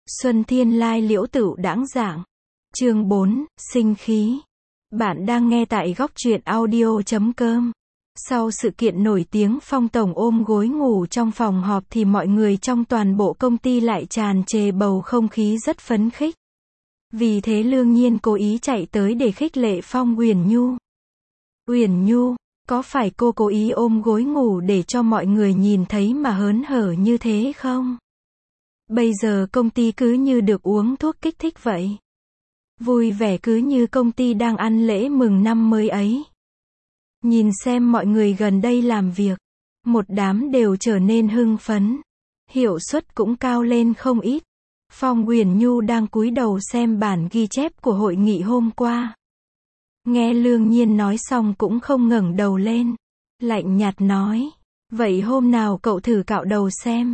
Xuân thiên lai liễu tửu đãng dạng. Chương 4, sinh khí. Bạn đang nghe tại góc truyện audio.com. Sau sự kiện nổi tiếng Phong tổng ôm gối ngủ trong phòng họp thì mọi người trong toàn bộ công ty lại tràn trề bầu không khí rất phấn khích. Vì thế Lương Nhiên cố ý chạy tới để khích lệ Phong Uyển Nhu. Uyển Nhu, có phải cô cố ý ôm gối ngủ để cho mọi người nhìn thấy mà hớn hở như thế không? Bây giờ công ty cứ như được uống thuốc kích thích vậy. Vui vẻ cứ như công ty đang ăn lễ mừng năm mới ấy. Nhìn xem mọi người gần đây làm việc, một đám đều trở nên hưng phấn. Hiệu suất cũng cao lên không ít. Phong Uyển Nhu đang cúi đầu xem bản ghi chép của hội nghị hôm qua. Nghe Lương Nhiên nói xong cũng không ngẩng đầu lên. Lạnh nhạt nói, vậy hôm nào cậu thử cạo đầu xem.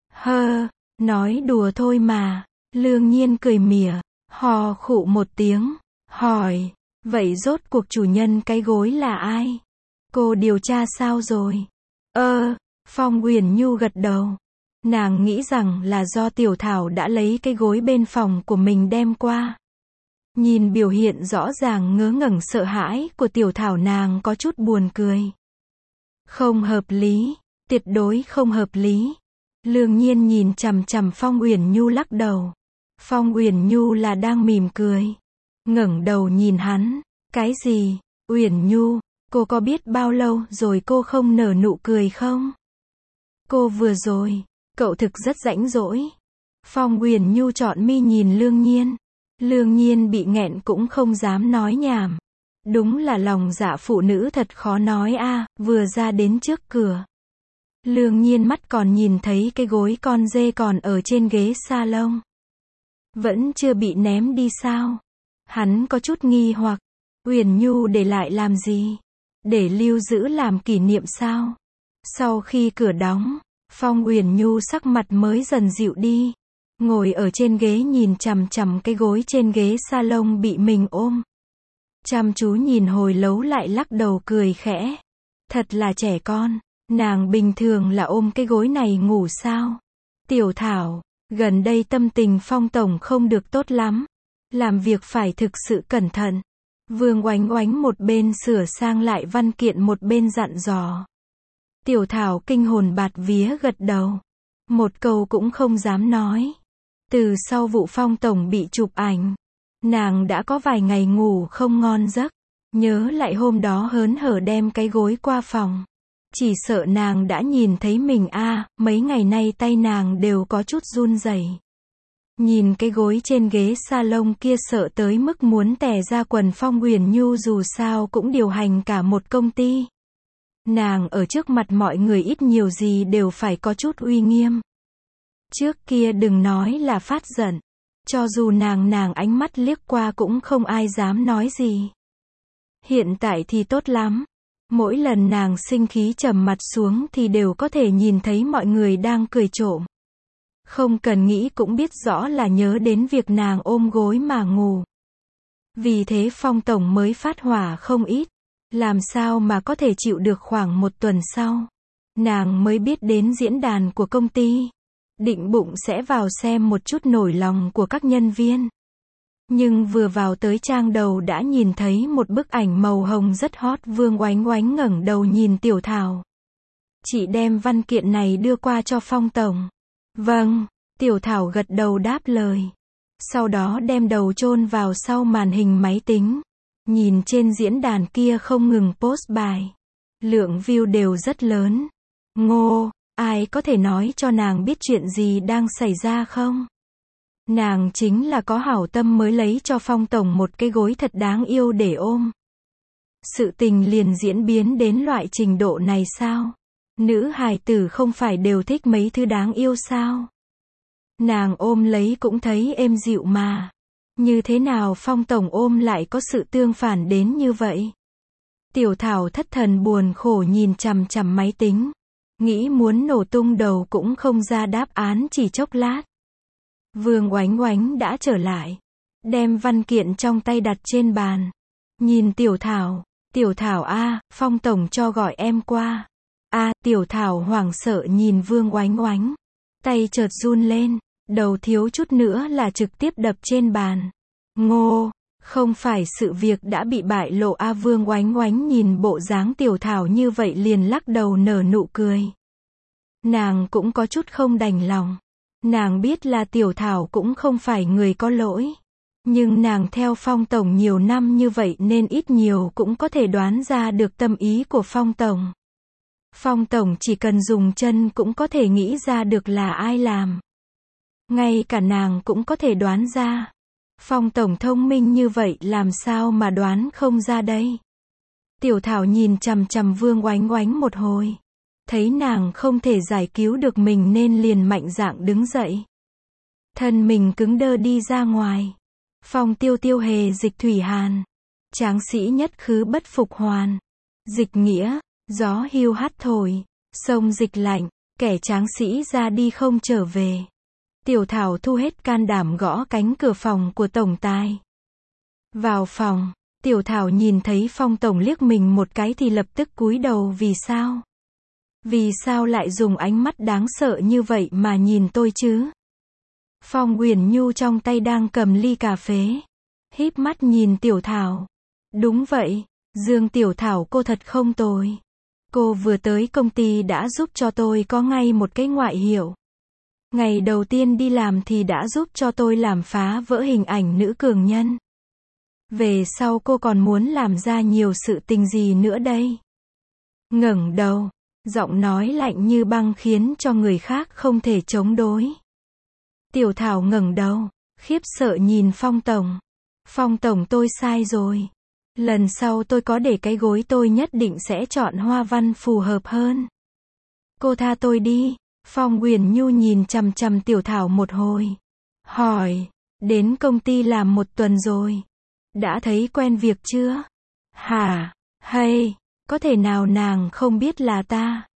Nói đùa thôi mà. Lương Nhiên cười mỉa, hò khụ một tiếng, hỏi, vậy rốt cuộc chủ nhân cái gối là ai? Cô điều tra sao rồi? Phong Uyển Nhu gật đầu. Nàng nghĩ rằng là do Tiểu Thảo đã lấy cái gối bên phòng của mình đem qua. Nhìn biểu hiện rõ ràng ngớ ngẩn sợ hãi của Tiểu Thảo nàng có chút buồn cười. Không hợp lý, tuyệt đối không hợp lý. Lương Nhiên nhìn chằm chằm Phong Uyển Nhu lắc đầu. Phong Uyển Nhu là đang mỉm cười. Ngẩng đầu nhìn hắn, cái gì? Uyển Nhu, cô có biết bao lâu rồi cô không nở nụ cười không? Cô vừa rồi, cậu thực rất rãnh rỗi. Phong Uyển Nhu trọn mi nhìn Lương Nhiên. Lương Nhiên bị nghẹn cũng không dám nói nhảm. Đúng là lòng dạ phụ nữ thật khó nói a. Vừa ra đến trước cửa, Lương Nhiên mắt còn nhìn thấy cái gối con dê còn ở trên ghế salon. Vẫn chưa bị ném đi sao? Hắn có chút nghi hoặc. Uyển Nhu để lại làm gì? Để lưu giữ làm kỷ niệm sao? Sau khi cửa đóng, Phong Uyển Nhu sắc mặt mới dần dịu đi. Ngồi ở trên ghế nhìn chằm chằm cái gối trên ghế salon bị mình ôm. Chăm chú nhìn hồi lâu lại lắc đầu cười khẽ. Thật là trẻ con. Nàng bình thường là ôm cái gối này ngủ sao? Tiểu Thảo, gần đây tâm tình Phong tổng không được tốt lắm. Làm việc phải thực sự cẩn thận. Vương Oánh Oánh một bên sửa sang lại văn kiện một bên dặn dò. Tiểu Thảo kinh hồn bạt vía gật đầu. Một câu cũng không dám nói. Từ sau vụ Phong tổng bị chụp ảnh, nàng đã có vài ngày ngủ không ngon giấc. Nhớ lại hôm đó hớn hở đem cái gối qua phòng. Chỉ sợ nàng đã nhìn thấy mình mấy ngày nay tay nàng đều có chút run rẩy. Nhìn cái gối trên ghế salon kia sợ tới mức muốn tè ra quần. Phong Uyển Nhu dù sao cũng điều hành cả một công ty. Nàng ở trước mặt mọi người ít nhiều gì đều phải có chút uy nghiêm. Trước kia đừng nói là phát giận. Cho dù nàng ánh mắt liếc qua cũng không ai dám nói gì. Hiện tại thì tốt lắm. Mỗi lần nàng sinh khí trầm mặt xuống thì đều có thể nhìn thấy mọi người đang cười trộm. Không cần nghĩ cũng biết rõ là nhớ đến việc nàng ôm gối mà ngủ. Vì thế Phong tổng mới phát hỏa không ít. Làm sao mà có thể chịu được. Khoảng một tuần sau, nàng mới biết đến diễn đàn của công ty. Định bụng sẽ vào xem một chút nổi lòng của các nhân viên. Nhưng vừa vào tới trang đầu đã nhìn thấy một bức ảnh màu hồng rất hot. Vương Oánh Oánh ngẩng đầu nhìn Tiểu Thảo. Chị đem văn kiện này đưa qua cho Phong tổng. Vâng, Tiểu Thảo gật đầu đáp lời. Sau đó đem đầu chôn vào sau màn hình máy tính. Nhìn trên diễn đàn kia không ngừng post bài. Lượng view đều rất lớn. Ngô, ai có thể nói cho nàng biết chuyện gì đang xảy ra không? Nàng chính là có hảo tâm mới lấy cho Phong tổng một cái gối thật đáng yêu để ôm. Sự tình liền diễn biến đến loại trình độ này sao? Nữ hài tử không phải đều thích mấy thứ đáng yêu sao? Nàng ôm lấy cũng thấy êm dịu mà. Như thế nào Phong tổng ôm lại có sự tương phản đến như vậy? Tiểu Thảo thất thần buồn khổ nhìn chằm chằm máy tính. Nghĩ muốn nổ tung đầu cũng không ra đáp án chỉ chốc lát. Vương Oánh Oánh đã trở lại. Đem văn kiện trong tay đặt trên bàn. Nhìn Tiểu Thảo. Tiểu Thảo Phong tổng cho gọi em qua. Tiểu Thảo hoảng sợ nhìn Vương Oánh Oánh. Tay chợt run lên. Đầu thiếu chút nữa là trực tiếp đập trên bàn. Ngô, không phải sự việc đã bị bại lộ à? Vương Oánh Oánh nhìn bộ dáng Tiểu Thảo như vậy liền lắc đầu nở nụ cười. Nàng cũng có chút không đành lòng. Nàng biết là Tiểu Thảo cũng không phải người có lỗi. Nhưng nàng theo Phong Tổng nhiều năm như vậy nên ít nhiều cũng có thể đoán ra được tâm ý của Phong Tổng. Phong Tổng chỉ cần dùng chân cũng có thể nghĩ ra được là ai làm. Ngay cả nàng cũng có thể đoán ra. Phong Tổng thông minh như vậy làm sao mà đoán không ra đây. Tiểu Thảo nhìn chằm chằm Vương Oánh Oánh một hồi. Thấy nàng không thể giải cứu được mình nên liền mạnh dạn đứng dậy. Thân mình cứng đơ đi ra ngoài. Phong Tiêu Tiêu hề dịch thủy hàn. Tráng sĩ nhất khứ bất phục hoàn. Dịch nghĩa, gió hiu hắt thổi. Sông dịch lạnh, kẻ tráng sĩ ra đi không trở về. Tiểu Thảo thu hết can đảm gõ cánh cửa phòng của tổng tài. Vào phòng, Tiểu Thảo nhìn thấy Phong Tổng liếc mình một cái thì lập tức cúi đầu. Vì sao? Vì sao lại dùng ánh mắt đáng sợ như vậy mà nhìn tôi chứ? Phong Uyển Nhu trong tay đang cầm ly cà phê. Híp mắt nhìn Tiểu Thảo. Đúng vậy, Dương Tiểu Thảo cô thật không tồi. Cô vừa tới công ty đã giúp cho tôi có ngay một cái ngoại hiệu. Ngày đầu tiên đi làm thì đã giúp cho tôi làm phá vỡ hình ảnh nữ cường nhân. Về sau cô còn muốn làm ra nhiều sự tình gì nữa đây? Ngẩng đầu, giọng nói lạnh như băng khiến cho người khác không thể chống đối. Tiểu Thảo ngẩng đầu, khiếp sợ nhìn Phong Tổng. Phong Tổng tôi sai rồi. Lần sau tôi có để cái gối tôi nhất định sẽ chọn hoa văn phù hợp hơn. Cô tha tôi đi. Phong Uyển Nhu nhìn chằm chằm Tiểu Thảo một hồi. Hỏi, đến công ty làm một tuần rồi. Đã thấy quen việc chưa? Hả? Hay, có thể nào nàng không biết là ta?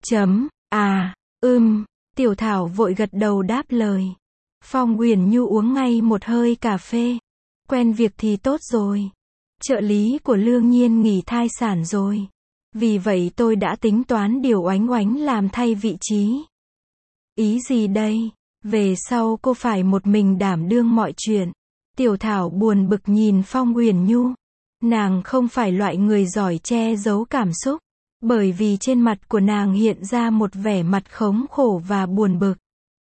Tiểu Thảo vội gật đầu đáp lời. Phong Uyển Nhu uống ngay một hơi cà phê. Quen việc thì tốt rồi. Trợ lý của Lương Nhiên nghỉ thai sản rồi. Vì vậy tôi đã tính toán điều Oánh Oánh làm thay vị trí. Ý gì đây? Về sau cô phải một mình đảm đương mọi chuyện. Tiểu Thảo buồn bực nhìn Phong Uyển Nhu. Nàng không phải loại người giỏi che giấu cảm xúc. Bởi vì trên mặt của nàng hiện ra một vẻ mặt khống khổ và buồn bực.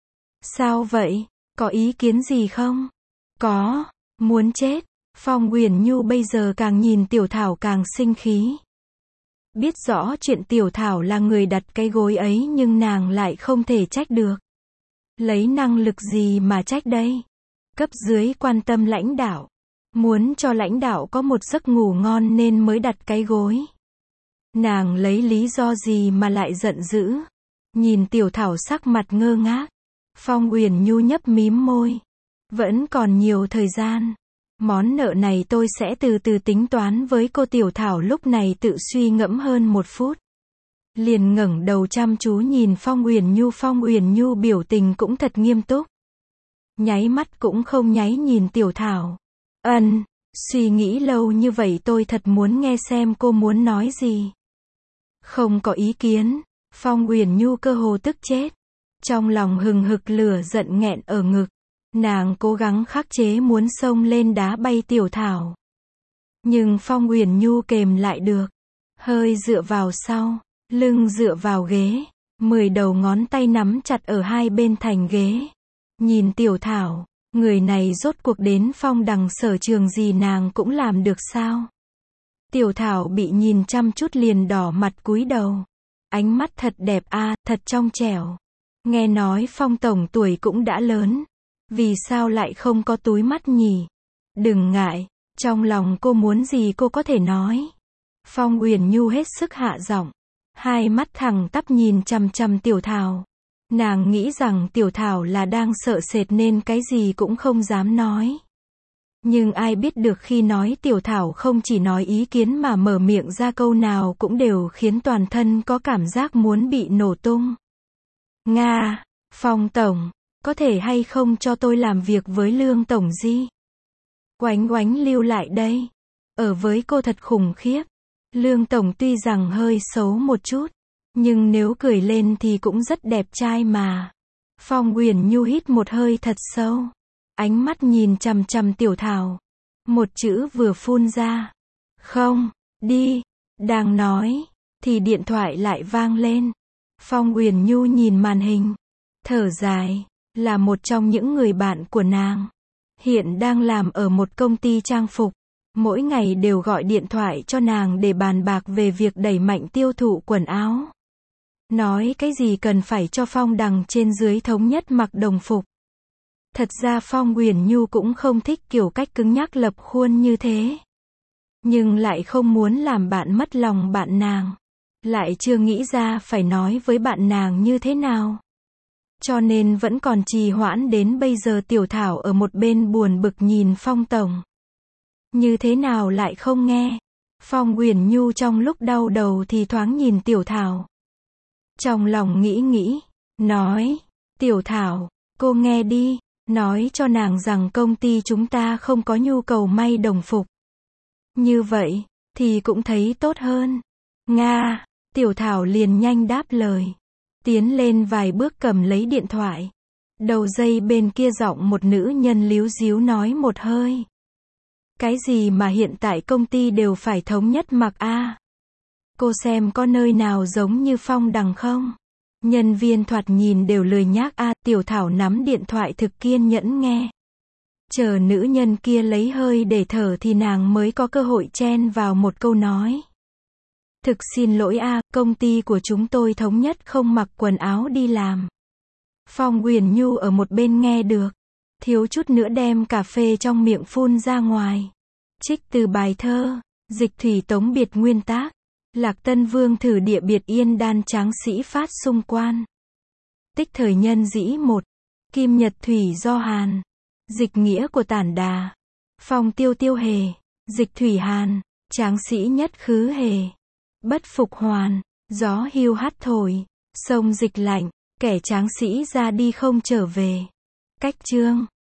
Sao vậy? Có ý kiến gì không? Có. Muốn chết. Phong Uyển Nhu bây giờ càng nhìn Tiểu Thảo càng sinh khí. Biết rõ chuyện Tiểu Thảo là người đặt cái gối ấy nhưng nàng lại không thể trách được. Lấy năng lực gì mà trách đây? Cấp dưới quan tâm lãnh đạo. Muốn cho lãnh đạo có một giấc ngủ ngon nên mới đặt cái gối. Nàng lấy lý do gì mà lại giận dữ? Nhìn Tiểu Thảo sắc mặt ngơ ngác. Phong Uyển Nhu nhấp mím môi. Vẫn còn nhiều thời gian. Món nợ này tôi sẽ từ từ tính toán với cô. Tiểu Thảo lúc này tự suy ngẫm hơn một phút. Liền ngẩng đầu chăm chú nhìn Phong Uyển Nhu. Phong Uyển Nhu biểu tình cũng thật nghiêm túc. Nháy mắt cũng không nháy nhìn Tiểu Thảo. Suy nghĩ lâu như vậy tôi thật muốn nghe xem cô muốn nói gì. Không có ý kiến. Phong Uyển Nhu cơ hồ tức chết. Trong lòng hừng hực lửa giận nghẹn ở ngực. Nàng cố gắng khắc chế muốn xông lên đá bay Tiểu Thảo. Nhưng Phong Uyển Nhu kềm lại được. Hơi dựa vào sau, lưng dựa vào ghế. 10 đầu ngón tay nắm chặt ở hai bên thành ghế. Nhìn Tiểu Thảo, người này rốt cuộc đến Phong đằng sở trường gì nàng cũng làm được sao? Tiểu Thảo bị nhìn chăm chút liền đỏ mặt cúi đầu. Ánh mắt thật đẹp a, thật trong trẻo. Nghe nói Phong Tổng tuổi cũng đã lớn. Vì sao lại không có túi mắt nhỉ? Đừng ngại, trong lòng cô muốn gì cô có thể nói. Phong Uyển Nhu hết sức hạ giọng. Hai mắt thẳng tắp nhìn chằm chằm Tiểu Thảo. Nàng nghĩ rằng Tiểu Thảo là đang sợ sệt nên cái gì cũng không dám nói. Nhưng ai biết được khi nói Tiểu Thảo không chỉ nói ý kiến mà mở miệng ra câu nào cũng đều khiến toàn thân có cảm giác muốn bị nổ tung. Nga, Phong Tổng, có thể hay không cho tôi làm việc với Lương Tổng gì? Oánh Oánh lưu lại đây. Ở với cô thật khủng khiếp. Lương Tổng tuy rằng hơi xấu một chút, nhưng nếu cười lên thì cũng rất đẹp trai mà. Phong Uyển Nhu hít một hơi thật sâu. Ánh mắt nhìn chằm chằm Tiểu Thảo. Một chữ vừa phun ra. Không, đi. Đang nói, thì điện thoại lại vang lên. Phong Uyển Nhu nhìn màn hình. Thở dài, là một trong những người bạn của nàng. Hiện đang làm ở một công ty trang phục. Mỗi ngày đều gọi điện thoại cho nàng để bàn bạc về việc đẩy mạnh tiêu thụ quần áo. Nói cái gì cần phải cho Phong Đằng trên dưới thống nhất mặc đồng phục. Thật ra Phong Uyển Nhu cũng không thích kiểu cách cứng nhắc lập khuôn như thế. Nhưng lại không muốn làm bạn mất lòng bạn nàng. Lại chưa nghĩ ra phải nói với bạn nàng như thế nào. Cho nên vẫn còn trì hoãn đến bây giờ. Tiểu Thảo ở một bên buồn bực nhìn Phong tổng. Như thế nào lại không nghe. Phong Uyển Nhu trong lúc đau đầu thì thoáng nhìn Tiểu Thảo. Trong lòng nghĩ, nói, Tiểu Thảo, cô nghe đi, nói cho nàng rằng công ty chúng ta không có nhu cầu may đồng phục. Như vậy, thì cũng thấy tốt hơn. Nga, Tiểu Thảo liền nhanh đáp lời. Tiến lên vài bước cầm lấy điện thoại. Đầu dây bên kia giọng một nữ nhân líu díu nói một hơi. Cái gì mà hiện tại công ty đều phải thống nhất mặc a? Cô xem có nơi nào giống như Phong Đằng không? Nhân viên thoạt nhìn đều lười nhác a. Tiểu Thảo nắm điện thoại thực kiên nhẫn nghe. Chờ nữ nhân kia lấy hơi để thở thì nàng mới có cơ hội chen vào một câu nói. Thực xin lỗi a, công ty của chúng tôi thống nhất không mặc quần áo đi làm. Phong Uyển Nhu ở một bên nghe được. Thiếu chút nữa đem cà phê trong miệng phun ra ngoài. Trích từ bài thơ, Dịch Thủy Tống biệt nguyên tác. Lạc Tân Vương thử địa biệt yên đan tráng sĩ phát xung quan. Tích thời nhân dĩ một. Kim Nhật Thủy do Hàn. Dịch nghĩa của Tản Đà. Phong tiêu tiêu hề. Dịch Thủy Hàn. Tráng sĩ nhất khứ hề. Bất phục hoàn. Gió hiu hắt thổi. Sông dịch lạnh. Kẻ tráng sĩ ra đi không trở về. Cách chương.